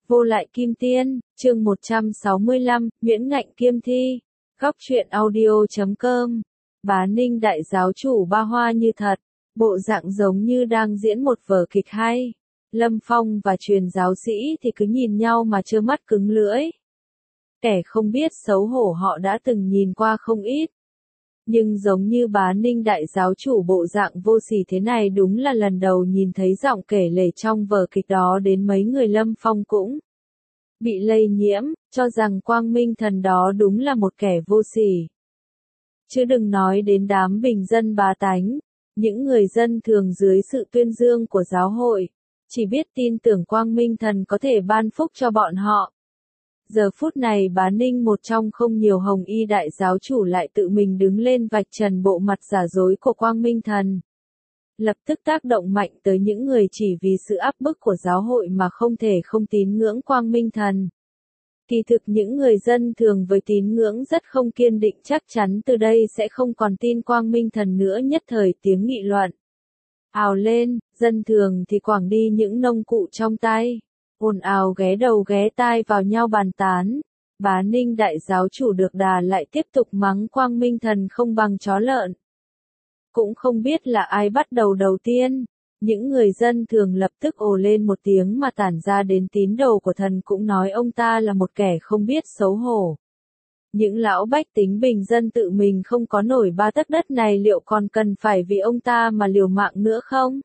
Vô lại kim tiên, chương 165, Nguyễn Ngạnh Kiêm Thi. Góc truyện audio.com. Bá Ninh đại giáo chủ ba hoa như thật, bộ dạng giống như đang diễn một vở kịch hay. Lâm Phong và truyền giáo sĩ thì cứ nhìn nhau mà trơ mắt cứng lưỡi. Kẻ không biết xấu hổ họ đã từng nhìn qua không ít. Nhưng giống như Bá Ninh đại giáo chủ bộ dạng vô sỉ thế này đúng là lần đầu nhìn thấy giọng kể lể trong vở kịch đó, đến mấy người Lâm Phong cũng bị lây nhiễm, cho rằng Quang Minh Thần đó đúng là một kẻ vô sỉ. Chứ đừng nói đến đám bình dân bá tánh, những người dân thường dưới sự tuyên dương của giáo hội, chỉ biết tin tưởng Quang Minh Thần có thể ban phúc cho bọn họ. Giờ phút này Bá Ninh, một trong không nhiều hồng y đại giáo chủ, lại tự mình đứng lên vạch trần bộ mặt giả dối của Quang Minh Thần. Lập tức tác động mạnh tới những người chỉ vì sự áp bức của giáo hội mà không thể không tín ngưỡng Quang Minh Thần. Kỳ thực những người dân thường với tín ngưỡng rất không kiên định chắc chắn từ đây sẽ không còn tin Quang Minh Thần nữa, nhất thời tiếng nghị luận ào lên, dân thường thì quẳng đi những nông cụ trong tay, ồn ào ghé đầu ghé tai vào nhau bàn tán. Bá Ninh đại giáo chủ được đà lại tiếp tục mắng Quang Minh Thần không bằng chó lợn. Cũng không biết là ai bắt đầu đầu tiên, những người dân thường lập tức ồ lên một tiếng mà tản ra đến tín đồ của thần cũng nói ông ta là một kẻ không biết xấu hổ. Những lão bách tính bình dân tự mình không có nổi 3 tấc đất này liệu còn cần phải vì ông ta mà liều mạng nữa không?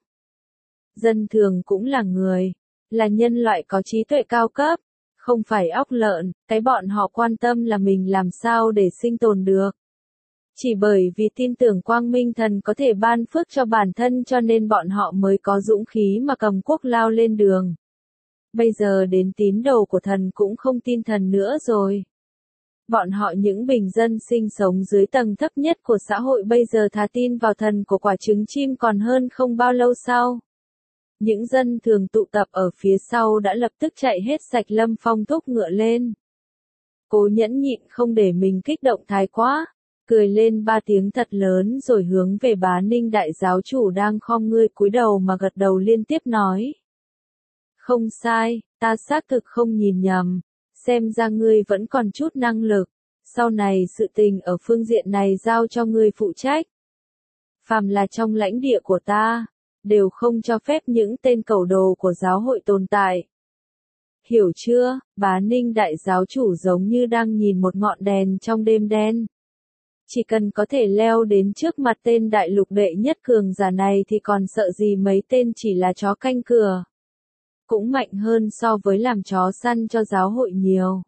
Dân thường cũng là người, là nhân loại có trí tuệ cao cấp, không phải óc lợn, cái bọn họ quan tâm là mình làm sao để sinh tồn được. Chỉ bởi vì tin tưởng Quang Minh Thần có thể ban phước cho bản thân cho nên bọn họ mới có dũng khí mà cầm cuốc lao lên đường. Bây giờ đến tín đồ của thần cũng không tin thần nữa rồi. Bọn họ, những bình dân sinh sống dưới tầng thấp nhất của xã hội, bây giờ thà tin vào thần của quả trứng chim còn hơn. Không bao lâu sau, những dân thường tụ tập ở phía sau đã lập tức chạy hết sạch. Lâm Phong thúc ngựa lên, cố nhẫn nhịn không để mình kích động thái quá, cười lên 3 tiếng thật lớn rồi hướng về Bá Ninh đại giáo chủ đang khom người cúi đầu mà gật đầu liên tiếp nói: không sai, ta xác thực không nhìn nhầm, xem ra ngươi vẫn còn chút năng lực, sau này sự tình ở phương diện này giao cho ngươi phụ trách. Phàm là trong lãnh địa của ta, đều không cho phép những tên cẩu đồ của giáo hội tồn tại. Hiểu chưa? Bá Ninh đại giáo chủ giống như đang nhìn một ngọn đèn trong đêm đen. Chỉ cần có thể leo đến trước mặt tên đại lục đệ nhất cường giả này thì còn sợ gì mấy tên chỉ là chó canh cửa. Cũng mạnh hơn so với làm chó săn cho giáo hội nhiều.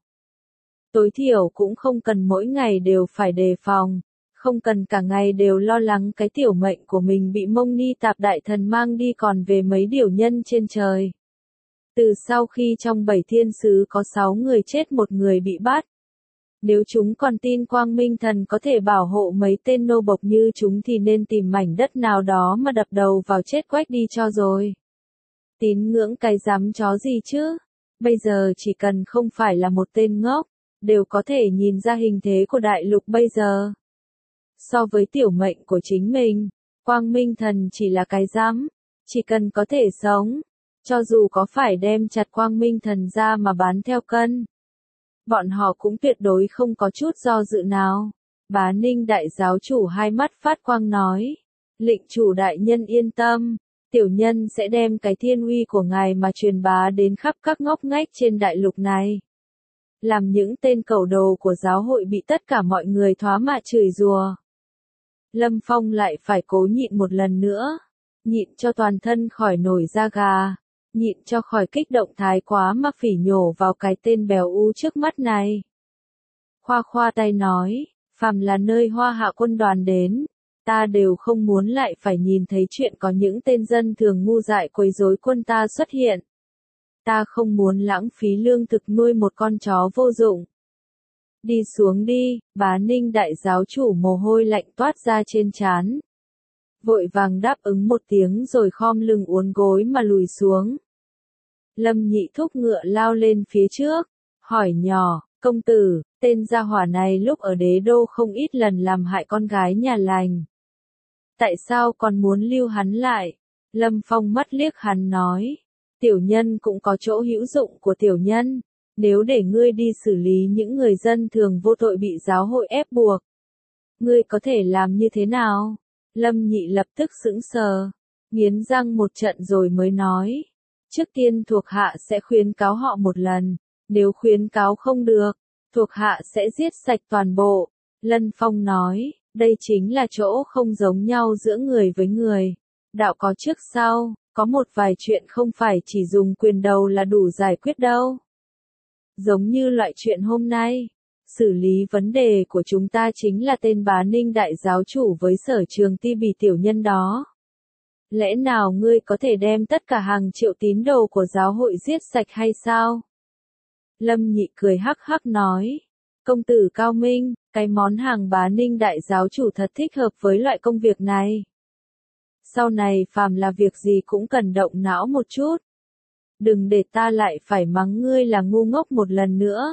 Tối thiểu cũng không cần mỗi ngày đều phải đề phòng, không cần cả ngày đều lo lắng cái tiểu mệnh của mình bị Mông Ni Tạp đại thần mang đi, còn về mấy điều nhân trên trời. Từ sau khi trong 7 thiên sứ có 6 người chết, 1 người bị bắt. Nếu chúng còn tin Quang Minh Thần có thể bảo hộ mấy tên nô bộc như chúng thì nên tìm mảnh đất nào đó mà đập đầu vào chết quách đi cho rồi. Tín ngưỡng cái dám chó gì chứ? Bây giờ chỉ cần không phải là một tên ngốc, đều có thể nhìn ra hình thế của đại lục bây giờ. So với tiểu mệnh của chính mình, Quang Minh Thần chỉ là cái dám, chỉ cần có thể sống, cho dù có phải đem chặt Quang Minh Thần ra mà bán theo cân, bọn họ cũng tuyệt đối không có chút do dự nào. Bá Ninh đại giáo chủ hai mắt phát quang nói: lệnh chủ đại nhân yên tâm, tiểu nhân sẽ đem cái thiên uy của ngài mà truyền bá đến khắp các ngóc ngách trên đại lục này. Làm những tên cẩu đồ của giáo hội bị tất cả mọi người thoá mạ chửi rủa. Lâm Phong lại phải cố nhịn một lần nữa, nhịn cho toàn thân khỏi nổi da gà, nhịn cho khỏi kích động thái quá mà phỉ nhổ vào cái tên bèo u trước mắt này. Khoa khoa tay nói: phàm là nơi Hoa Hạ quân đoàn đến, ta đều không muốn lại phải nhìn thấy chuyện có những tên dân thường ngu dại quấy rối quân ta xuất hiện. Ta không muốn lãng phí lương thực nuôi một con chó vô dụng. Đi xuống đi. Bá Ninh đại giáo chủ mồ hôi lạnh toát ra trên trán, vội vàng đáp ứng một tiếng rồi khom lưng uốn gối mà lùi xuống. Lâm Nhị thúc ngựa lao lên phía trước, hỏi nhỏ: công tử, tên gia hỏa này lúc ở đế đô không ít lần làm hại con gái nhà lành. Tại sao còn muốn lưu hắn lại? Lâm Phong mắt liếc hắn nói: Tiểu nhân cũng có chỗ hữu dụng của tiểu nhân, nếu để ngươi đi xử lý những người dân thường vô tội bị giáo hội ép buộc, ngươi có thể làm như thế nào? Lâm Nhị lập tức sững sờ, nghiến răng một trận rồi mới nói. Trước tiên thuộc hạ sẽ khuyến cáo họ một lần, nếu khuyến cáo không được, thuộc hạ sẽ giết sạch toàn bộ. Lân Phong nói, đây chính là chỗ không giống nhau giữa người với người. Đạo có trước sau, có một vài chuyện không phải chỉ dùng quyền đầu là đủ giải quyết đâu. Giống như loại chuyện hôm nay, xử lý vấn đề của chúng ta chính là tên Bá Ninh đại giáo chủ với Sở Trường Ti Bỉ tiểu nhân đó. Lẽ nào ngươi có thể đem tất cả hàng triệu tín đồ của giáo hội giết sạch hay sao? Lâm Nhị cười hắc hắc nói, công tử cao minh, cái món hàng Bá Ninh đại giáo chủ thật thích hợp với loại công việc này. Sau này phàm là việc gì cũng cần động não một chút. Đừng để ta lại phải mắng ngươi là ngu ngốc một lần nữa.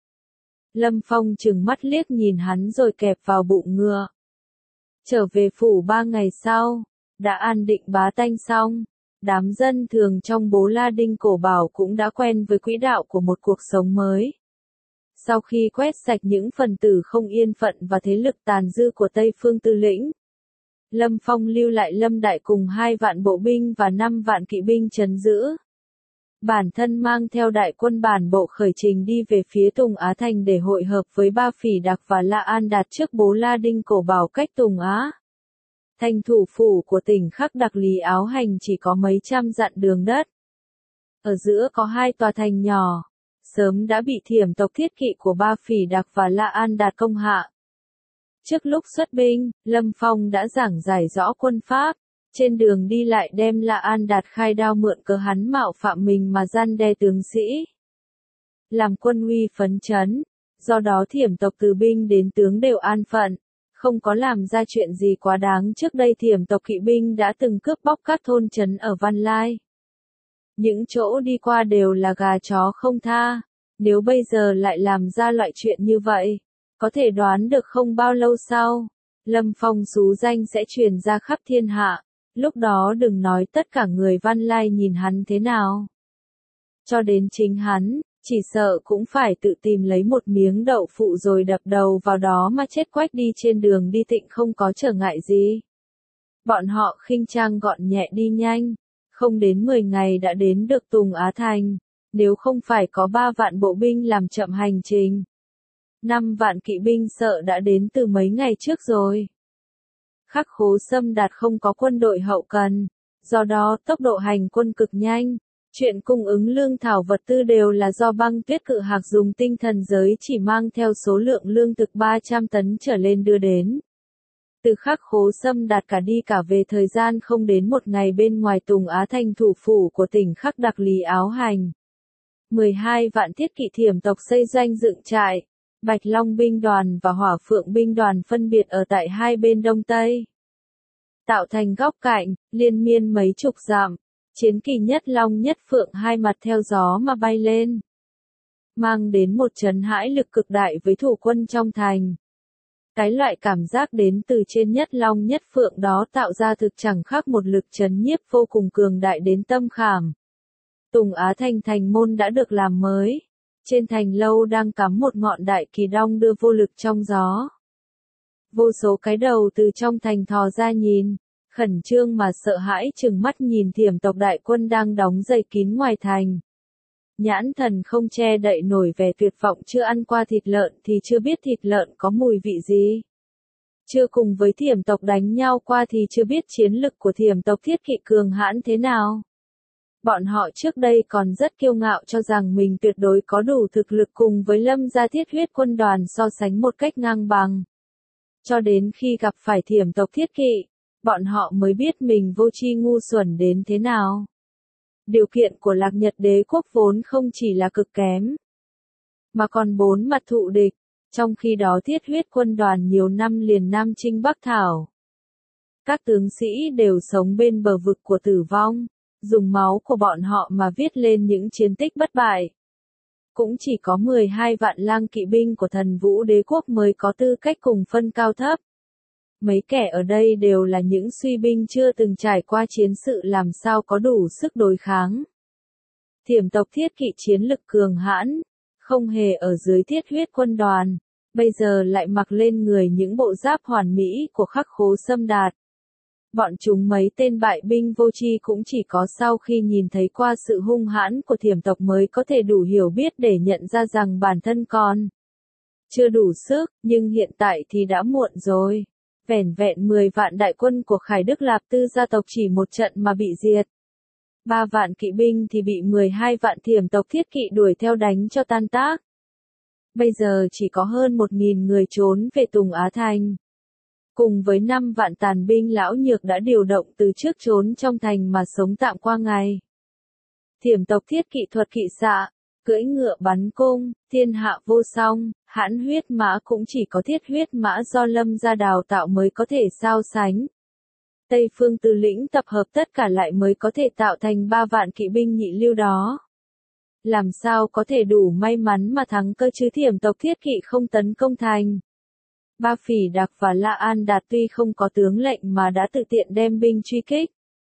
Lâm Phong trừng mắt liếc nhìn hắn rồi kẹp vào bụng ngựa. Trở về phủ 3 ngày sau, đã an định bá tanh xong, đám dân thường trong Bố La Đinh Cổ Bảo cũng đã quen với quỹ đạo của một cuộc sống mới. Sau khi quét sạch những phần tử không yên phận và thế lực tàn dư của Tây Phương Tư Lĩnh, Lâm Phong lưu lại Lâm Đại cùng 2 vạn bộ binh và 5 vạn kỵ binh trấn giữ. Bản thân mang theo đại quân bản bộ khởi trình đi về phía Tùng Á Thành để hội hợp với Ba Phỉ Đạc và La An Đạt trước Bố La Đinh Cổ Bảo cách Tùng Á. Thành thủ phủ của tỉnh Khắc Đặc Lý Áo Hành chỉ có mấy trăm dặm đường đất. Ở giữa có 2 tòa thành nhỏ, sớm đã bị thiểm tộc thiết kỵ của Ba Phỉ Đạc và La An Đạt công hạ. Trước lúc xuất binh, Lâm Phong đã giảng giải rõ quân pháp, trên đường đi lại đem La An Đạt khai đao mượn cớ hắn mạo phạm mình mà gian đe tướng sĩ. Làm quân uy phấn chấn, do đó thiểm tộc từ binh đến tướng đều an phận, không có làm ra chuyện gì quá đáng. Trước đây thiểm tộc kỵ binh đã từng cướp bóc các thôn trấn ở Văn Lai. Những chỗ đi qua đều là gà chó không tha, nếu bây giờ lại làm ra loại chuyện như vậy, có thể đoán được không bao lâu sau, Lâm Phong xú danh sẽ truyền ra khắp thiên hạ, lúc đó đừng nói tất cả người Văn Lai nhìn hắn thế nào. Cho đến chính hắn, chỉ sợ cũng phải tự tìm lấy một miếng đậu phụ rồi đập đầu vào đó mà chết quách đi trên đường đi tịnh không có trở ngại gì. Bọn họ khinh trang gọn nhẹ đi nhanh, không đến 10 ngày đã đến được Tùng Á Thành, nếu không phải có 3 vạn bộ binh làm chậm hành trình. 5 vạn kỵ binh sợ đã đến từ mấy ngày trước rồi. Khắc Khố Sâm Đạt không có quân đội hậu cần, do đó tốc độ hành quân cực nhanh, chuyện cung ứng lương thảo vật tư đều là do Băng Tuyết Cự Hạc dùng tinh thần giới chỉ mang theo số lượng lương thực 300 tấn trở lên đưa đến. Từ Khắc Khố Sâm Đạt cả đi cả về thời gian không đến 1 ngày bên ngoài Tùng Á Thành thủ phủ của tỉnh Khắc Đặc Lý Áo Hành. 12 vạn thiết kỵ thiểm tộc xây doanh dựng trại, Bạch Long binh đoàn và Hỏa Phượng binh đoàn phân biệt ở tại hai bên đông tây. Tạo thành góc cạnh, liên miên mấy chục dặm, chiến kỳ nhất Long nhất Phượng hai mặt theo gió mà bay lên. Mang đến một trấn hãi lực cực đại với thủ quân trong thành. Cái loại cảm giác đến từ trên nhất Long nhất Phượng đó tạo ra thực chẳng khác một lực trấn nhiếp vô cùng cường đại đến tâm khảm. Tùng Á Thành thành môn đã được làm mới. Trên thành lâu đang cắm một ngọn đại kỳ đong đưa vô lực trong gió. Vô số cái đầu từ trong thành thò ra nhìn, khẩn trương mà sợ hãi trừng mắt nhìn thiểm tộc đại quân đang đóng dày kín ngoài thành. Nhãn thần không che đậy nổi vẻ tuyệt vọng, chưa ăn qua thịt lợn thì chưa biết thịt lợn có mùi vị gì. Chưa cùng với thiểm tộc đánh nhau qua thì chưa biết chiến lực của thiểm tộc thiết kỵ cường hãn thế nào. Bọn họ trước đây còn rất kiêu ngạo cho rằng mình tuyệt đối có đủ thực lực cùng với Lâm gia thiết huyết quân đoàn so sánh một cách ngang bằng. Cho đến khi gặp phải thiểm tộc thiết kỵ, bọn họ mới biết mình vô tri ngu xuẩn đến thế nào. Điều kiện của Lạc Nhật đế quốc vốn không chỉ là cực kém, mà còn 4 mặt thụ địch, trong khi đó thiết huyết quân đoàn nhiều năm liền Nam chinh Bắc thảo. Các tướng sĩ đều sống bên bờ vực của tử vong, dùng máu của bọn họ mà viết lên những chiến tích bất bại. Cũng chỉ có 12 vạn lang kỵ binh của Thần Vũ đế quốc mới có tư cách cùng phân cao thấp. Mấy kẻ ở đây đều là những suy binh chưa từng trải qua chiến sự, làm sao có đủ sức đối kháng. Thiểm tộc Thiết Kỵ chiến lực cường hãn, không hề ở dưới Thiết Huyết quân đoàn, bây giờ lại mặc lên người những bộ giáp hoàn mỹ của Khắc Khố Sâm Đạt. Bọn chúng mấy tên bại binh vô tri cũng chỉ có sau khi nhìn thấy qua sự hung hãn của thiểm tộc mới có thể đủ hiểu biết để nhận ra rằng bản thân còn chưa đủ sức, nhưng hiện tại thì đã muộn rồi. Vẻn vẹn 10 vạn đại quân của Khải Đức Lạp Tư gia tộc chỉ một trận mà bị diệt. 3 vạn kỵ binh thì bị 12 vạn thiểm tộc Thiết Kỵ đuổi theo đánh cho tan tác. Bây giờ chỉ có hơn 1.000 người trốn về Tùng Á Thành. Cùng với 5 vạn tàn binh lão nhược đã điều động từ trước trốn trong thành mà sống tạm qua ngày. Thiểm tộc Thiết Kỵ thuật kỵ xạ, cưỡi ngựa bắn cung, thiên hạ vô song, hãn huyết mã cũng chỉ có thiết huyết mã do Lâm gia đào tạo mới có thể so sánh. Tây Phương Tư lĩnh tập hợp tất cả lại mới có thể tạo thành 3 vạn kỵ binh nhị lưu đó. Làm sao có thể đủ may mắn mà thắng cơ chứ? Thiểm tộc Thiết Kỵ không tấn công thành. Ba Phỉ Đặc và La An Đạt tuy không có tướng lệnh mà đã tự tiện đem binh truy kích.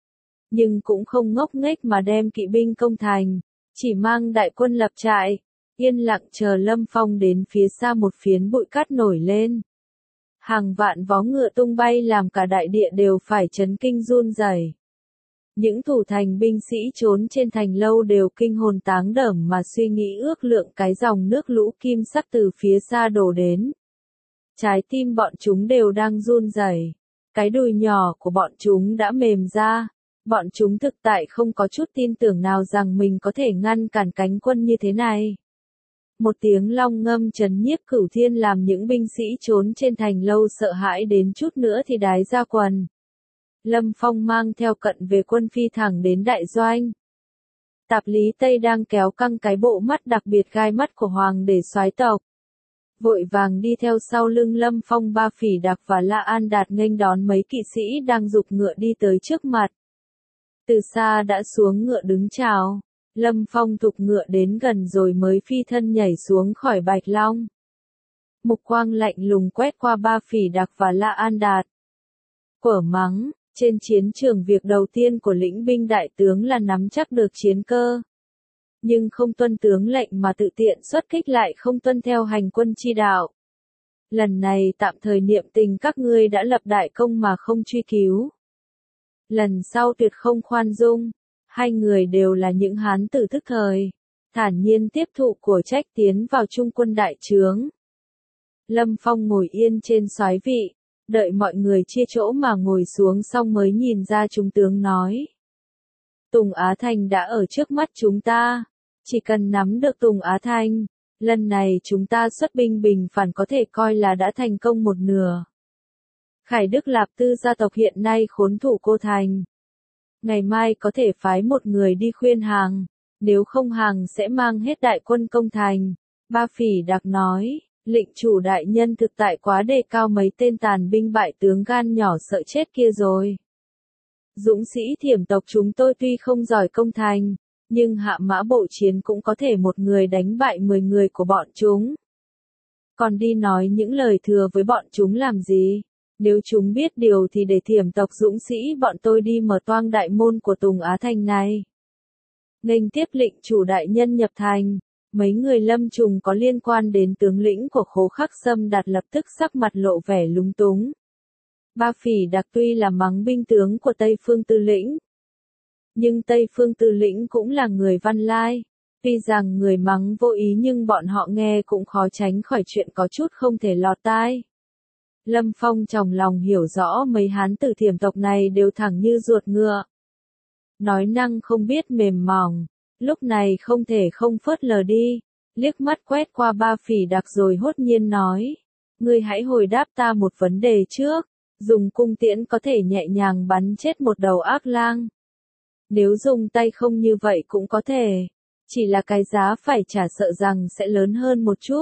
Nhưng cũng không ngốc nghếch mà đem kỵ binh công thành, chỉ mang đại quân lập trại, yên lặng chờ Lâm Phong đến phía xa một phiến bụi cát nổi lên. Hàng vạn vó ngựa tung bay làm cả đại địa đều phải chấn kinh run rẩy. Những thủ thành binh sĩ trốn trên thành lâu đều kinh hồn táng đởm mà suy nghĩ ước lượng cái dòng nước lũ kim sắc từ phía xa đổ đến. Trái tim bọn chúng đều đang run rẩy, cái đùi nhỏ của bọn chúng đã mềm ra, bọn chúng thực tại không có chút tin tưởng nào rằng mình có thể ngăn cản cánh quân như thế này. Một tiếng long ngâm trấn nhiếp cửu thiên làm những binh sĩ trốn trên thành lâu sợ hãi đến chút nữa thì đái ra quần. Lâm Phong mang theo cận về quân phi thẳng đến đại doanh. Tạp Lý Tây đang kéo căng cái bộ mắt đặc biệt gai mắt của hoàng để soái tộc. Vội vàng đi theo sau lưng Lâm Phong. Ba Phỉ Đặc và La An Đạt nghênh đón mấy kỵ sĩ đang giục ngựa đi tới trước mặt. Từ xa đã xuống ngựa đứng chào. Lâm Phong thục ngựa đến gần rồi mới phi thân nhảy xuống khỏi Bạch Long. Mục quang lạnh lùng quét qua Ba Phỉ Đặc và La An Đạt. Quở mắng, trên chiến trường việc đầu tiên của lĩnh binh đại tướng là nắm chắc được chiến cơ. Nhưng không tuân tướng lệnh mà tự tiện xuất kích lại không tuân theo hành quân chi đạo. Lần này tạm thời niệm tình các ngươi đã lập đại công mà không truy cứu. Lần sau tuyệt không khoan dung. Hai người đều là những hán tử thức thời, thản nhiên tiếp thụ của trách tiến vào trung quân đại trướng. Lâm Phong ngồi yên trên soái vị, đợi mọi người chia chỗ mà ngồi xuống xong mới nhìn ra trung tướng nói. Tùng Á Thành đã ở trước mắt chúng ta, chỉ cần nắm được Tùng Á Thành, lần này chúng ta xuất binh bình phản có thể coi là đã thành công một nửa. Khải Đức Lạp Tư gia tộc hiện nay khốn thủ Cô Thành. Ngày mai có thể phái một người đi khuyên hàng, nếu không hàng sẽ mang hết đại quân công thành. Ba Phỉ Đặc nói, lệnh chủ đại nhân thực tại quá đề cao mấy tên tàn binh bại tướng gan nhỏ sợ chết kia rồi. Dũng sĩ thiểm tộc chúng tôi tuy không giỏi công thành, nhưng hạ mã bộ chiến cũng có thể một người đánh bại 10 người của bọn chúng. Còn đi nói những lời thừa với bọn chúng làm gì? Nếu chúng biết điều thì để thiểm tộc dũng sĩ bọn tôi đi mở toang đại môn của Tùng Á Thành này. Nghênh tiếp lệnh chủ đại nhân nhập thành, mấy người Lâm Trùng có liên quan đến tướng lĩnh của Khố Khắc Sâm Đạt lập tức sắc mặt lộ vẻ lúng túng. Ba Phỉ Đặc tuy là mắng binh tướng của Tây Phương Tư lĩnh, nhưng Tây Phương Tư lĩnh cũng là người Văn Lai. Tuy rằng người mắng vô ý nhưng bọn họ nghe cũng khó tránh khỏi chuyện có chút không thể lọt tai. Lâm Phong trong lòng hiểu rõ mấy hán tử thiểm tộc này đều thẳng như ruột ngựa. Nói năng không biết mềm mỏng, lúc này không thể không phớt lờ đi, liếc mắt quét qua Ba Phỉ Đặc rồi hốt nhiên nói. Ngươi hãy hồi đáp ta một vấn đề trước, dùng cung tiễn có thể nhẹ nhàng bắn chết một đầu ác lang. Nếu dùng tay không như vậy cũng có thể, chỉ là cái giá phải trả sợ rằng sẽ lớn hơn một chút.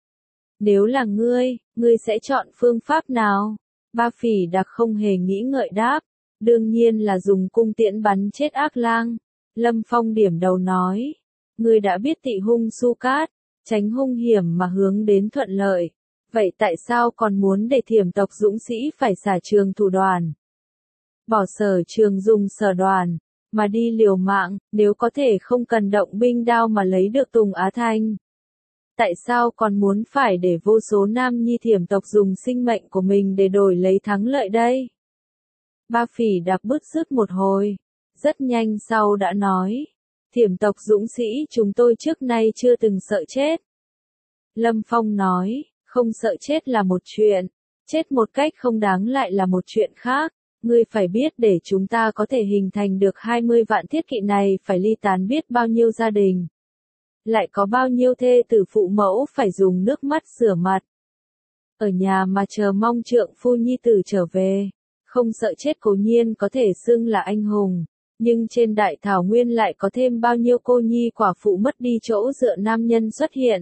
Nếu là ngươi sẽ chọn phương pháp nào? Ba Phỉ Đặc không hề nghĩ ngợi đáp, đương nhiên là dùng cung tiễn bắn chết ác lang. Lâm Phong điểm đầu nói, ngươi đã biết tị hung su cát, tránh hung hiểm mà hướng đến thuận lợi, vậy tại sao còn muốn để thiểm tộc dũng sĩ phải xả trường thủ đoàn? Bỏ sở trường dùng sở đoàn, mà đi liều mạng, nếu có thể không cần động binh đao mà lấy được Tùng Á Thanh. Tại sao còn muốn phải để vô số nam nhi thiểm tộc dùng sinh mệnh của mình để đổi lấy thắng lợi đây? Ba Phỉ Đạc bứt rứt một hồi, rất nhanh sau đã nói, thiểm tộc dũng sĩ chúng tôi trước nay chưa từng sợ chết. Lâm Phong nói, không sợ chết là một chuyện, chết một cách không đáng lại là một chuyện khác. Ngươi phải biết để chúng ta có thể hình thành được 20 vạn thiết kỵ này phải ly tán biết bao nhiêu gia đình. Lại có bao nhiêu thê tử phụ mẫu phải dùng nước mắt rửa mặt. Ở nhà mà chờ mong trượng phu nhi tử trở về. Không sợ chết cố nhiên có thể xưng là anh hùng. Nhưng trên đại thảo nguyên lại có thêm bao nhiêu cô nhi quả phụ mất đi chỗ dựa nam nhân xuất hiện.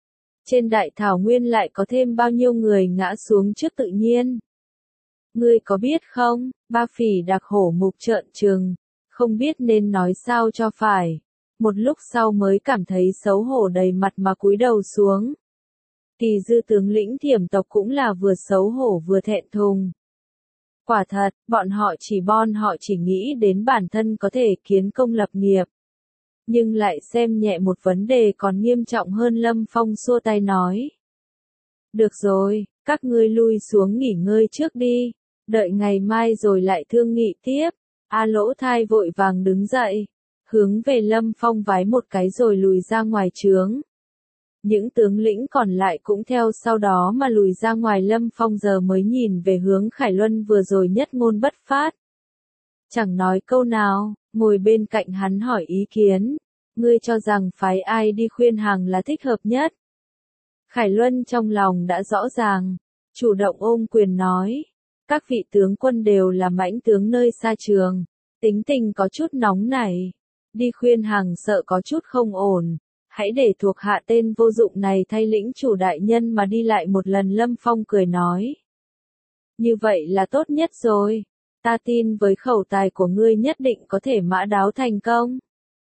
Trên đại thảo nguyên lại có thêm bao nhiêu người ngã xuống trước tự nhiên. Ngươi có biết không, Ba Phỉ Đạc hổ mục trợn trừng, không biết nên nói sao cho phải. Một lúc sau mới cảm thấy xấu hổ đầy mặt mà cúi đầu xuống. Kỳ Dư tướng lĩnh thiểm tộc cũng là vừa xấu hổ vừa thẹn thùng. Quả thật, bọn họ chỉ nghĩ đến bản thân có thể kiến công lập nghiệp. Nhưng lại xem nhẹ một vấn đề còn nghiêm trọng hơn. Lâm Phong xua tay nói. Được rồi, các ngươi lui xuống nghỉ ngơi trước đi. Đợi ngày mai rồi lại thương nghị tiếp. A Lỗ Thai vội vàng đứng dậy, hướng về Lâm Phong vái một cái rồi lùi ra ngoài trướng. Những tướng lĩnh còn lại cũng theo sau đó mà lùi ra ngoài. Lâm Phong giờ mới nhìn về hướng Khải Luân vừa rồi nhất ngôn bất phát. Chẳng nói câu nào, ngồi bên cạnh hắn hỏi ý kiến. Ngươi cho rằng phái ai đi khuyên hàng là thích hợp nhất? Khải Luân trong lòng đã rõ ràng, chủ động ôm quyền nói. Các vị tướng quân đều là mãnh tướng nơi xa trường, tính tình có chút nóng nảy. Đi khuyên hàng sợ có chút không ổn. Hãy để thuộc hạ tên vô dụng này thay lĩnh chủ đại nhân mà đi lại một lần. Lâm Phong cười nói. Như vậy là tốt nhất rồi. Ta tin với khẩu tài của ngươi nhất định có thể mã đáo thành công.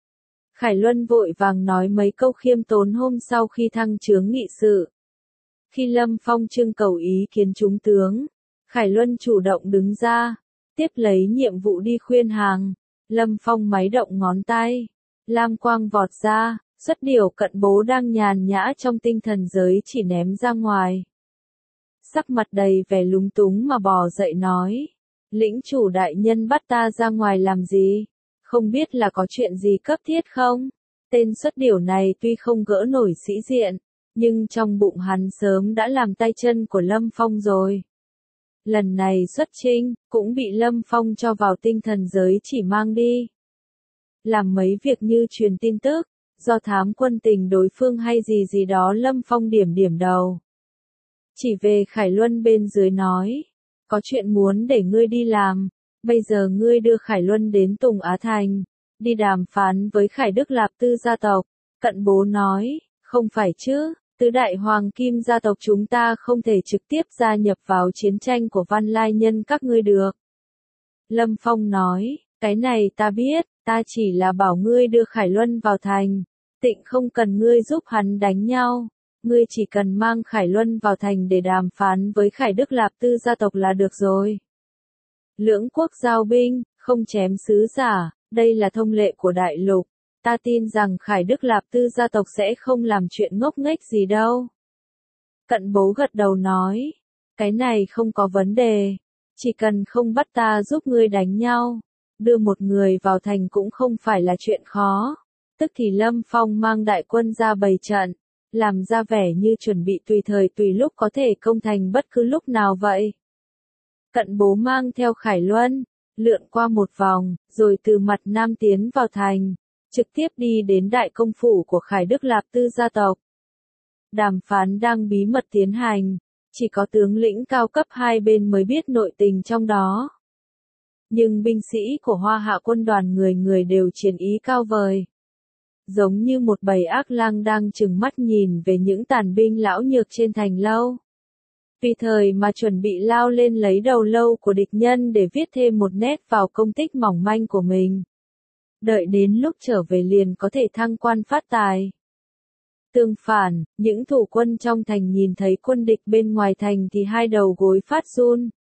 Khải Luân vội vàng nói mấy câu khiêm tốn hôm sau khi thăng chướng nghị sự. Khi Lâm Phong trưng cầu ý kiến chúng tướng, Khải Luân chủ động đứng ra, tiếp lấy nhiệm vụ đi khuyên hàng. Lâm Phong máy động ngón tay, lam quang vọt ra, xuất điểu cận bố đang nhàn nhã trong tinh thần giới chỉ ném ra ngoài. Sắc mặt đầy vẻ lúng túng mà bò dậy nói, lĩnh chủ đại nhân bắt ta ra ngoài làm gì? Không biết là có chuyện gì cấp thiết không? Tên xuất điểu này tuy không gỡ nổi sĩ diện, nhưng trong bụng hắn sớm đã làm tay chân của Lâm Phong rồi. Lần này xuất chinh, cũng bị Lâm Phong cho vào tinh thần giới chỉ mang đi. Làm mấy việc như truyền tin tức, do thám quân tình đối phương hay gì gì đó. Lâm Phong điểm đầu. Chỉ về Khải Luân bên dưới nói, có chuyện muốn để ngươi đi làm, bây giờ ngươi đưa Khải Luân đến Tùng Á Thành, đi đàm phán với Khải Đức Lạp Tư gia tộc. Cận bố nói, không phải chứ, tứ đại hoàng kim gia tộc chúng ta không thể trực tiếp gia nhập vào chiến tranh của Văn Lai nhân các ngươi được. Lâm Phong nói, cái này ta biết, ta chỉ là bảo ngươi đưa Khải Luân vào thành, tịnh không cần ngươi giúp hắn đánh nhau. Ngươi chỉ cần mang Khải Luân vào thành để đàm phán với Khải Đức Lạp Tư gia tộc là được rồi. Lưỡng quốc giao binh, không chém sứ giả, đây là thông lệ của đại lục. Ta tin rằng Khải Đức Lạp Tư gia tộc sẽ không làm chuyện ngốc nghếch gì đâu. Cận bố gật đầu nói, cái này không có vấn đề, chỉ cần không bắt ta giúp ngươi đánh nhau, đưa một người vào thành cũng không phải là chuyện khó. Tức thì Lâm Phong mang đại quân ra bày trận, làm ra vẻ như chuẩn bị tùy thời tùy lúc có thể công thành bất cứ lúc nào vậy. Cận bố mang theo Khải Luân, lượn qua một vòng, rồi từ mặt nam tiến vào thành, trực tiếp đi đến đại công phủ của Khải Đức Lạp Tư gia tộc. Đàm phán đang bí mật tiến hành, chỉ có tướng lĩnh cao cấp hai bên mới biết nội tình trong đó. Nhưng binh sĩ của Hoa Hạ quân đoàn người người đều chiến ý cao vời. Giống như một bầy ác lang đang trừng mắt nhìn về những tàn binh lão nhược trên thành lâu. Vì thời mà chuẩn bị lao lên lấy đầu lâu của địch nhân để viết thêm một nét vào công tích mỏng manh của mình. Đợi đến lúc trở về liền có thể thăng quan phát tài. Tương phản, những thủ quân trong thành nhìn thấy quân địch bên ngoài thành thì hai đầu gối phát run.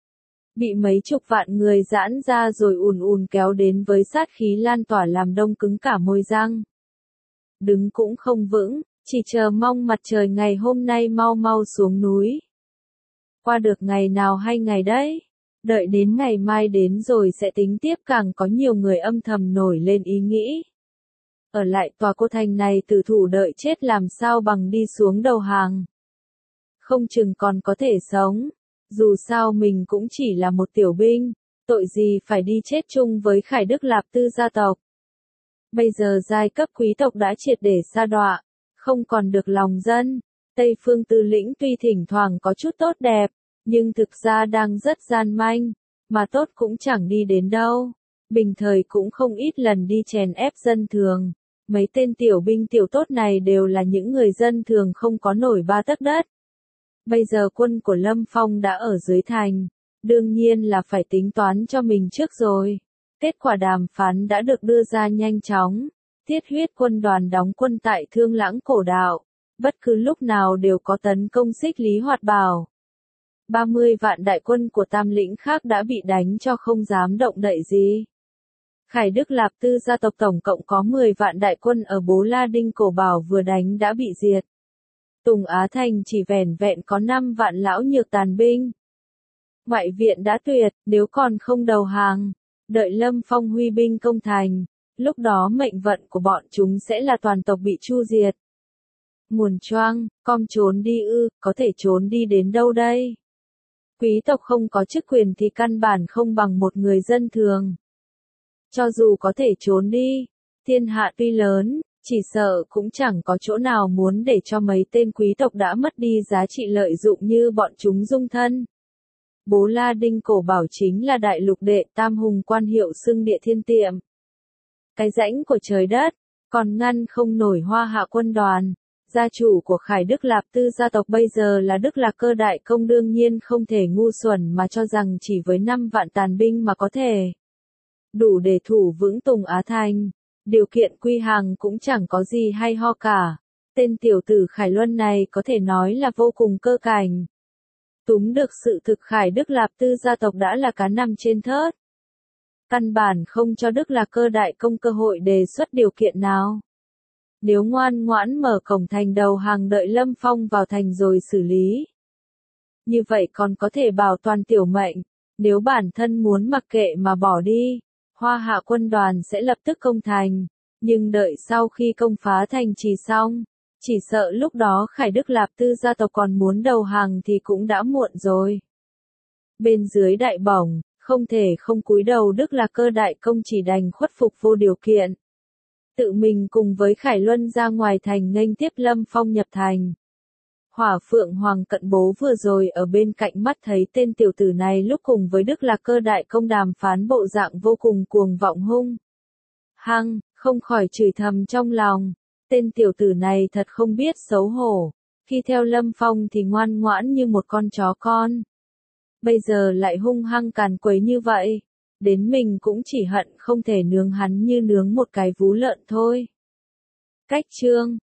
bị mấy chục vạn người giãn ra rồi ùn ùn kéo đến với sát khí lan tỏa làm đông cứng cả môi răng. Đứng cũng không vững, chỉ chờ mong mặt trời ngày hôm nay mau mau xuống núi. Qua được ngày nào hay ngày đấy, đợi đến ngày mai đến rồi sẽ tính tiếp. Càng có nhiều người âm thầm nổi lên ý nghĩ. Ở lại tòa cô thành này tử thủ đợi chết làm sao bằng đi xuống đầu hàng. Không chừng còn có thể sống, dù sao mình cũng chỉ là một tiểu binh, tội gì phải đi chết chung với Khải Đức Lạp Tư gia tộc. Bây giờ giai cấp quý tộc đã triệt để sa đọa, không còn được lòng dân. Tây Phương Tư Lĩnh tuy thỉnh thoảng có chút tốt đẹp, nhưng thực ra đang rất gian manh, mà tốt cũng chẳng đi đến đâu. Bình thời cũng không ít lần đi chèn ép dân thường. Mấy tên tiểu binh tiểu tốt này đều là những người dân thường không có nổi ba tấc đất. Bây giờ quân của Lâm Phong đã ở dưới thành, đương nhiên là phải tính toán cho mình trước rồi. Kết quả đàm phán đã được đưa ra nhanh chóng. Thiết huyết quân đoàn đóng quân tại Thương Lãng Cổ Đạo, bất cứ lúc nào đều có tấn công Xích Lý Hoạt Bảo. 30 vạn đại quân của Tam Lĩnh khác đã bị đánh cho không dám động đậy gì. Khải Đức Lạp Tư gia tộc tổng cộng có 10 vạn đại quân ở Bố La Đinh Cổ Bảo vừa đánh đã bị diệt. Tùng Á Thành chỉ vẻn vẹn có 5 vạn lão nhược tàn binh. Ngoại viện đã tuyệt, nếu còn không đầu hàng, đợi Lâm Phong huy binh công thành, lúc đó mệnh vận của bọn chúng sẽ là toàn tộc bị chu diệt. Muồn choang, com trốn đi ư, có thể trốn đi đến đâu đây? Quý tộc không có chức quyền thì căn bản không bằng một người dân thường. Cho dù có thể trốn đi, thiên hạ tuy lớn, chỉ sợ cũng chẳng có chỗ nào muốn để cho mấy tên quý tộc đã mất đi giá trị lợi dụng như bọn chúng dung thân. Bố La Đinh Cổ Bảo chính là đại lục đệ tam hùng quan hiệu xưng địa thiên tiệm. Cái rãnh của trời đất, còn ngăn không nổi Hoa Hạ quân đoàn. Gia chủ của Khải Đức Lạp Tư gia tộc bây giờ là Đức Lạc Cơ đại công, đương nhiên không thể ngu xuẩn mà cho rằng chỉ với 5 vạn tàn binh mà có thể đủ để thủ vững Tùng Á Thành. Điều kiện quy hàng cũng chẳng có gì hay ho cả. Tên tiểu tử Khải Luân này có thể nói là vô cùng cơ cảnh. Túm được sự thực Khải Đức Lạp Tư gia tộc đã là cá nằm trên thớt. Căn bản không cho Đức Lạc Cơ đại công cơ hội đề xuất điều kiện nào. Nếu ngoan ngoãn mở cổng thành đầu hàng đợi Lâm Phong vào thành rồi xử lý. Như vậy còn có thể bảo toàn tiểu mệnh. Nếu bản thân muốn mặc kệ mà bỏ đi, Hoa Hạ quân đoàn sẽ lập tức công thành. Nhưng đợi sau khi công phá thành trì xong, chỉ sợ lúc đó Khải Đức Lạp Tư gia tộc còn muốn đầu hàng thì cũng đã muộn rồi. Bên dưới đại bổng, không thể không cúi đầu, Đức Lạc Cơ đại công chỉ đành khuất phục vô điều kiện. Tự mình cùng với Khải Luân ra ngoài thành nghênh tiếp Lâm Phong nhập thành. Hỏa Phượng Hoàng Cận Bố vừa rồi ở bên cạnh mắt thấy tên tiểu tử này lúc cùng với Đức Lạc Cơ đại công đàm phán bộ dạng vô cùng cuồng vọng hung hăng, không khỏi chửi thầm trong lòng. Tên tiểu tử này thật không biết xấu hổ. Khi theo Lâm Phong thì ngoan ngoãn như một con chó con. Bây giờ lại hung hăng càn quấy như vậy. Đến mình cũng chỉ hận không thể nướng hắn như nướng một cái vú lợn thôi. Cách chương